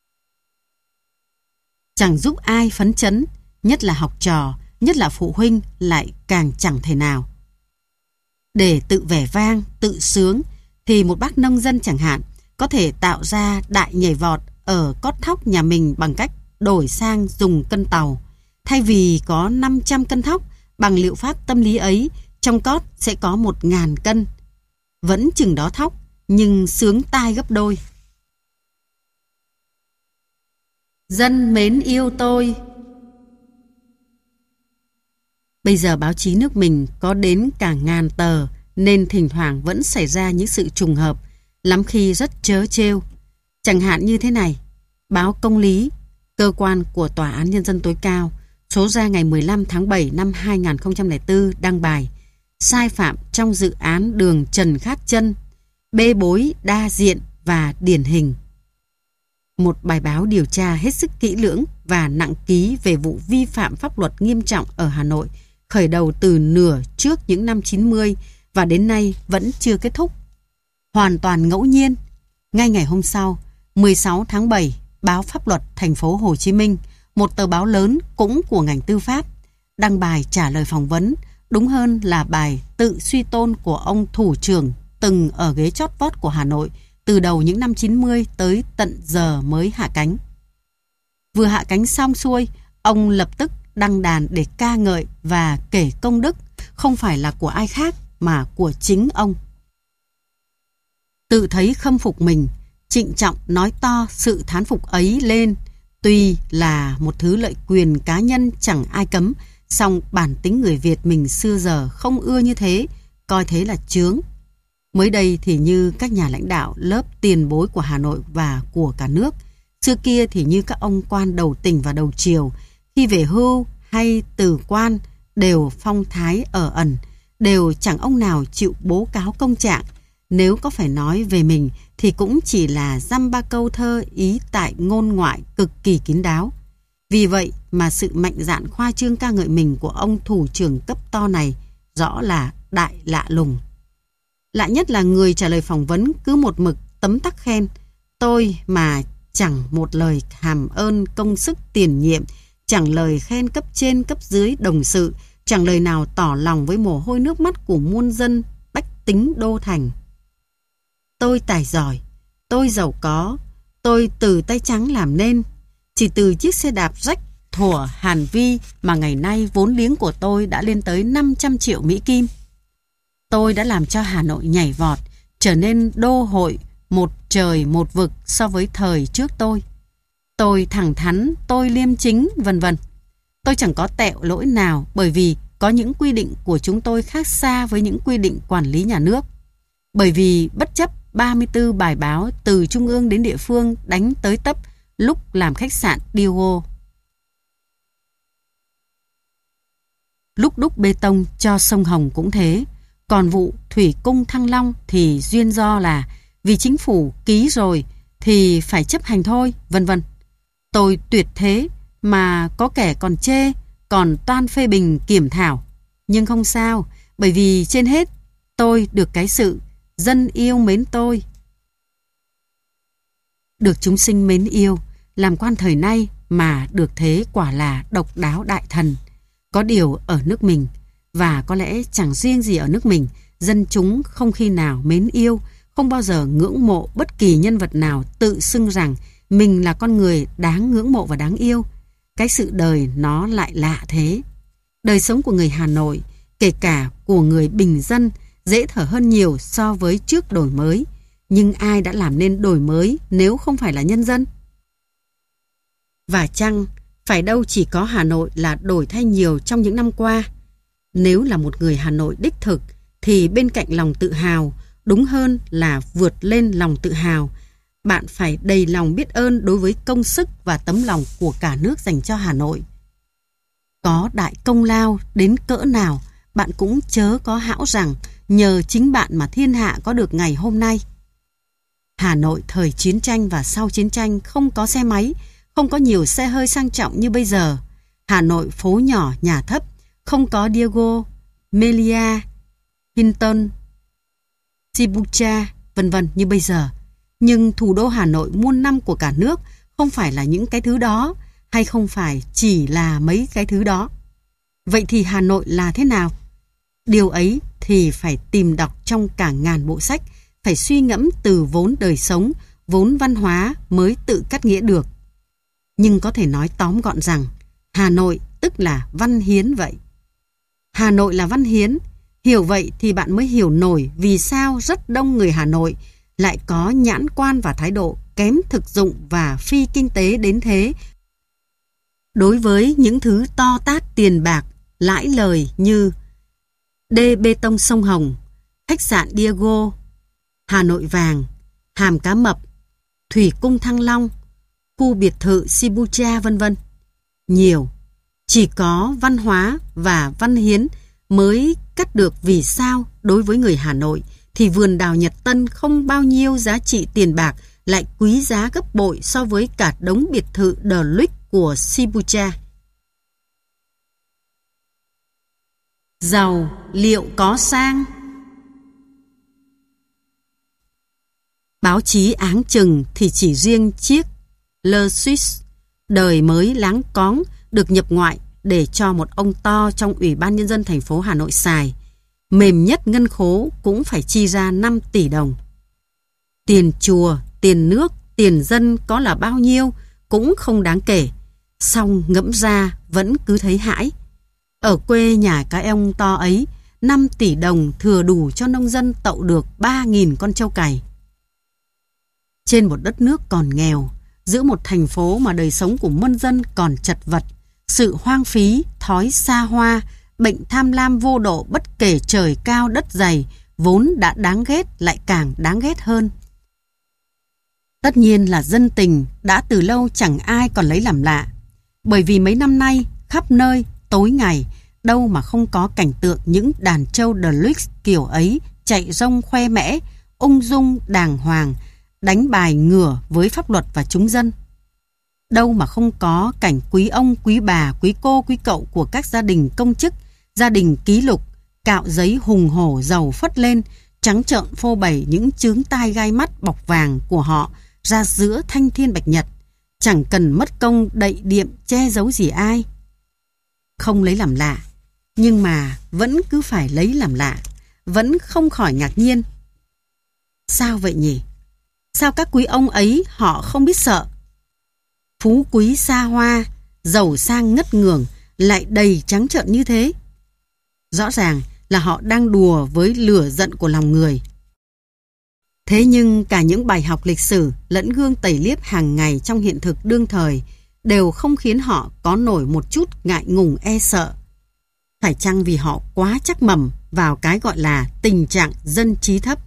Chẳng giúp ai phấn chấn, nhất là học trò, nhất là phụ huynh lại càng chẳng thể nào. Để tự vẻ vang, tự sướng, thì một bác nông dân chẳng hạn có thể tạo ra đại nhảy vọt ở cót thóc nhà mình bằng cách đổi sang dùng cân tàu. Thay vì có năm trăm cân thóc, bằng liệu pháp tâm lý ấy, trong cót sẽ có một nghìn cân. Vẫn chừng đó thóc, nhưng sướng tai gấp đôi. Dân mến yêu tôi. Bây giờ báo chí nước mình có đến cả ngàn tờ, nên thỉnh thoảng vẫn xảy ra những sự trùng hợp, lắm khi rất trớ trêu. Chẳng hạn như thế này, báo Công lý, cơ quan của Tòa án Nhân dân tối cao, số ra ngày mười lăm tháng bảy năm hai nghìn không trăm lẻ bốn đăng bài sai phạm trong dự án đường Trần Khát Trân, bê bối đa diện và điển hình. Một bài báo điều tra hết sức kỹ lưỡng và nặng ký về vụ vi phạm pháp luật nghiêm trọng ở Hà Nội, khởi đầu từ nửa trước những năm chín mươi và đến nay vẫn chưa kết thúc. Hoàn toàn ngẫu nhiên, ngay ngày hôm sau, mười sáu tháng bảy, báo Pháp luật thành phố Hồ Chí Minh, một tờ báo lớn cũng của ngành tư pháp, đăng bài trả lời phỏng vấn, đúng hơn là bài tự suy tôn của ông thủ trưởng từng ở ghế chót vót của Hà Nội từ đầu những năm chín mươi tới tận giờ mới hạ cánh. Vừa hạ cánh xong xuôi, ông lập tức đăng đàn để ca ngợi và kể công đức, không phải là của ai khác mà của chính ông. Tự thấy khâm phục mình, trịnh trọng nói to sự thán phục ấy lên, tuy là một thứ lợi quyền cá nhân chẳng ai cấm, song bản tính người Việt mình xưa giờ không ưa như thế, coi thế là chướng. Mới đây thì như các nhà lãnh đạo lớp tiền bối của Hà Nội và của cả nước, xưa kia thì như các ông quan đầu tỉnh và đầu triều, khi về hưu hay từ quan đều phong thái ở ẩn, đều chẳng ông nào chịu bố cáo công trạng. Nếu có phải nói về mình thì cũng chỉ là dăm ba câu thơ ý tại ngôn ngoại cực kỳ kín đáo. Vì vậy mà sự mạnh dạn khoa trương ca ngợi mình của ông thủ trưởng cấp to này rõ là đại lạ lùng. Lạ nhất là người trả lời phỏng vấn cứ một mực tấm tắc khen, tôi mà chẳng một lời hàm ơn công sức tiền nhiệm, chẳng lời khen cấp trên cấp dưới đồng sự, chẳng lời nào tỏ lòng với mồ hôi nước mắt của muôn dân bách tính đô thành. Tôi tài giỏi, tôi giàu có, tôi từ tay trắng làm nên. Chỉ từ chiếc xe đạp rách thuở Hàn Vi mà ngày nay vốn liếng của tôi đã lên tới năm trăm triệu Mỹ Kim. Tôi đã làm cho Hà Nội nhảy vọt, trở nên đô hội một trời một vực so với thời trước tôi. Tôi thẳng thắn, tôi liêm chính, vân vân. Tôi chẳng có tẹo lỗi nào bởi vì có những quy định của chúng tôi khác xa với những quy định quản lý nhà nước. Bởi vì bất chấp ba mươi tư bài báo từ trung ương đến địa phương đánh tới tấp lúc làm khách sạn Diogo, lúc đúc bê tông cho sông Hồng cũng thế. Còn vụ thủy cung Thăng Long thì duyên do là vì chính phủ ký rồi thì phải chấp hành thôi, vân vân. Tôi tuyệt thế mà có kẻ còn chê, còn toan phê bình kiểm thảo. Nhưng không sao, bởi vì trên hết tôi được cái sự dân yêu mến tôi. Được chúng sinh mến yêu, làm quan thời nay mà được thế quả là độc đáo đại thần. Có điều ở nước mình, và có lẽ chẳng riêng gì ở nước mình, dân chúng không khi nào mến yêu, không bao giờ ngưỡng mộ bất kỳ nhân vật nào tự xưng rằng mình là con người đáng ngưỡng mộ và đáng yêu. Cái sự đời nó lại lạ thế. Đời sống của người Hà Nội, kể cả của người bình dân, dễ thở hơn nhiều so với trước đổi mới. Nhưng ai đã làm nên đổi mới nếu không phải là nhân dân? Và chăng phải đâu chỉ có Hà Nội là đổi thay nhiều trong những năm qua. Nếu là một người Hà Nội đích thực thì bên cạnh lòng tự hào, đúng hơn là vượt lên lòng tự hào, bạn phải đầy lòng biết ơn đối với công sức và tấm lòng của cả nước dành cho Hà Nội. Có đại công lao đến cỡ nào, bạn cũng chớ có hão rằng nhờ chính bạn mà thiên hạ có được ngày hôm nay. Hà Nội thời chiến tranh và sau chiến tranh không có xe máy, không có nhiều xe hơi sang trọng như bây giờ. Hà Nội phố nhỏ nhà thấp, không có Diego, Melia, Hinton, Shibuya, vân vân như bây giờ. Nhưng thủ đô Hà Nội muôn năm của cả nước không phải là những cái thứ đó, hay không phải chỉ là mấy cái thứ đó. Vậy thì Hà Nội là thế nào? Điều ấy thì phải tìm đọc trong cả ngàn bộ sách, phải suy ngẫm từ vốn đời sống, vốn văn hóa mới tự cắt nghĩa được. Nhưng có thể nói tóm gọn rằng Hà Nội tức là văn hiến vậy. Hà Nội là văn hiến. Hiểu vậy thì bạn mới hiểu nổi vì sao rất đông người Hà Nội lại có nhãn quan và thái độ kém thực dụng và phi kinh tế đến thế đối với những thứ to tát tiền bạc, lãi lời như đê bê tông sông Hồng, khách sạn Diego, Hà Nội vàng, hàm cá mập, thủy cung Thăng Long, khu biệt thự Shibuya, vân vân. Nhiều. Chỉ có văn hóa và văn hiến mới cắt được vì sao đối với người Hà Nội thì vườn đào Nhật Tân không bao nhiêu giá trị tiền bạc lại quý giá gấp bội so với cả đống biệt thự The Luxe của Shibuya. Giàu liệu có sang? Báo chí áng chừng thì chỉ riêng chiếc Le Suisse đời mới láng cóng được nhập ngoại để cho một ông to trong Ủy ban Nhân dân thành phố Hà Nội xài. Mềm nhất ngân khố cũng phải chi ra năm tỷ đồng. Tiền chùa, tiền nước, tiền dân có là bao nhiêu cũng không đáng kể. Xong ngẫm ra vẫn cứ thấy hãi. Ở quê nhà cái ông to ấy, năm tỷ đồng thừa đủ cho nông dân tậu được ba nghìn con trâu cày. Trên một đất nước còn nghèo, giữa một thành phố mà đời sống của muôn dân còn chật vật, sự hoang phí, thói xa hoa, bệnh tham lam vô độ bất kể trời cao đất dày, vốn đã đáng ghét lại càng đáng ghét hơn. Tất nhiên là dân tình đã từ lâu chẳng ai còn lấy làm lạ. Bởi vì mấy năm nay, khắp nơi, tối ngày, đâu mà không có cảnh tượng những đàn trâu The Luxe kiểu ấy chạy rông khoe mẽ, ung dung, đàng hoàng, đánh bài ngửa với pháp luật và chúng dân. Đâu mà không có cảnh quý ông, quý bà, quý cô, quý cậu của các gia đình công chức, gia đình ký lục, cạo giấy hùng hổ giàu phất lên, trắng trợn phô bày những chướng tai gai mắt bọc vàng của họ ra giữa thanh thiên bạch nhật, chẳng cần mất công đậy điệm che giấu gì ai. Không lấy làm lạ, nhưng mà vẫn cứ phải lấy làm lạ, vẫn không khỏi ngạc nhiên. Sao vậy nhỉ? Sao các quý ông ấy họ không biết sợ? Phú quý xa hoa, giàu sang ngất ngưởng, lại đầy trắng trợn như thế. Rõ ràng là họ đang đùa với lửa giận của lòng người. Thế nhưng cả những bài học lịch sử lẫn gương tẩy liếp hàng ngày trong hiện thực đương thời đều không khiến họ có nổi một chút ngại ngùng e sợ. Phải chăng vì họ quá chắc mẩm vào cái gọi là tình trạng dân trí thấp?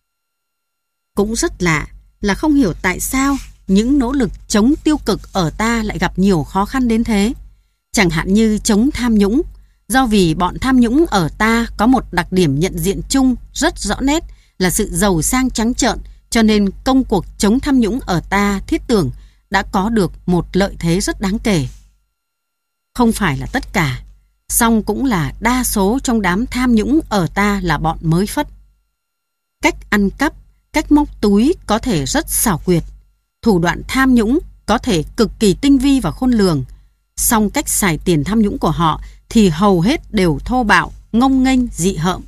Cũng rất lạ là không hiểu tại sao những nỗ lực chống tiêu cực ở ta lại gặp nhiều khó khăn đến thế. Chẳng hạn như chống tham nhũng, do vì bọn tham nhũng ở ta có một đặc điểm nhận diện chung rất rõ nét là sự giàu sang trắng trợn, cho nên công cuộc chống tham nhũng ở ta thiết tưởng đã có được một lợi thế rất đáng kể. Không phải là tất cả, song cũng là đa số trong đám tham nhũng ở ta là bọn mới phất. Cách ăn cắp, cách móc túi có thể rất xảo quyệt, thủ đoạn tham nhũng có thể cực kỳ tinh vi và khôn lường, song cách xài tiền tham nhũng của họ thì hầu hết đều thô bạo, ngông nghênh, dị hợm.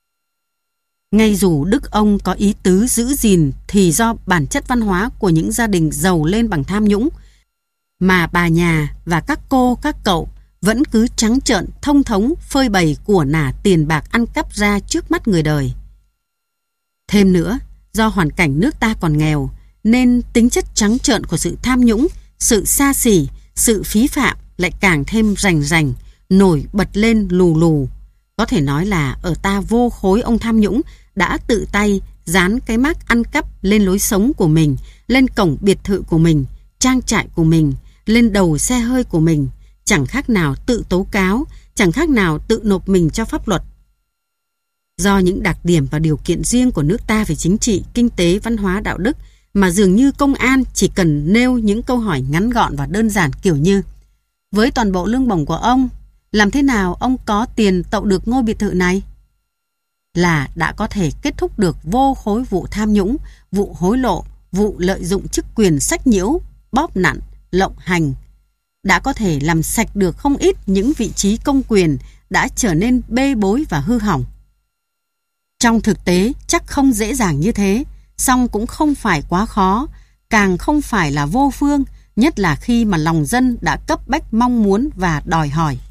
Ngay dù đức ông có ý tứ giữ gìn thì do bản chất văn hóa của những gia đình giàu lên bằng tham nhũng, mà bà nhà và các cô, các cậu vẫn cứ trắng trợn, thông thống phơi bày của nả tiền bạc ăn cắp ra trước mắt người đời. Thêm nữa, do hoàn cảnh nước ta còn nghèo, nên tính chất trắng trợn của sự tham nhũng, sự xa xỉ, sự phí phạm lại càng thêm rành rành, nổi bật lên lù lù. Có thể nói là ở ta vô khối ông tham nhũng đã tự tay dán cái mác ăn cắp lên lối sống của mình, lên cổng biệt thự của mình, trang trại của mình, lên đầu xe hơi của mình, chẳng khác nào tự tố cáo, chẳng khác nào tự nộp mình cho pháp luật. Do những đặc điểm và điều kiện riêng của nước ta về chính trị, kinh tế, văn hóa, đạo đức mà dường như công an chỉ cần nêu những câu hỏi ngắn gọn và đơn giản kiểu như: với toàn bộ lương bổng của ông, làm thế nào ông có tiền tậu được ngôi biệt thự này? Là đã có thể kết thúc được vô khối vụ tham nhũng, vụ hối lộ, vụ lợi dụng chức quyền sách nhiễu, bóp nặn, lộng hành. Đã có thể làm sạch được không ít những vị trí công quyền đã trở nên bê bối và hư hỏng. Trong thực tế chắc không dễ dàng như thế, song cũng không phải quá khó, càng không phải là vô phương, nhất là khi mà lòng dân đã cấp bách mong muốn và đòi hỏi.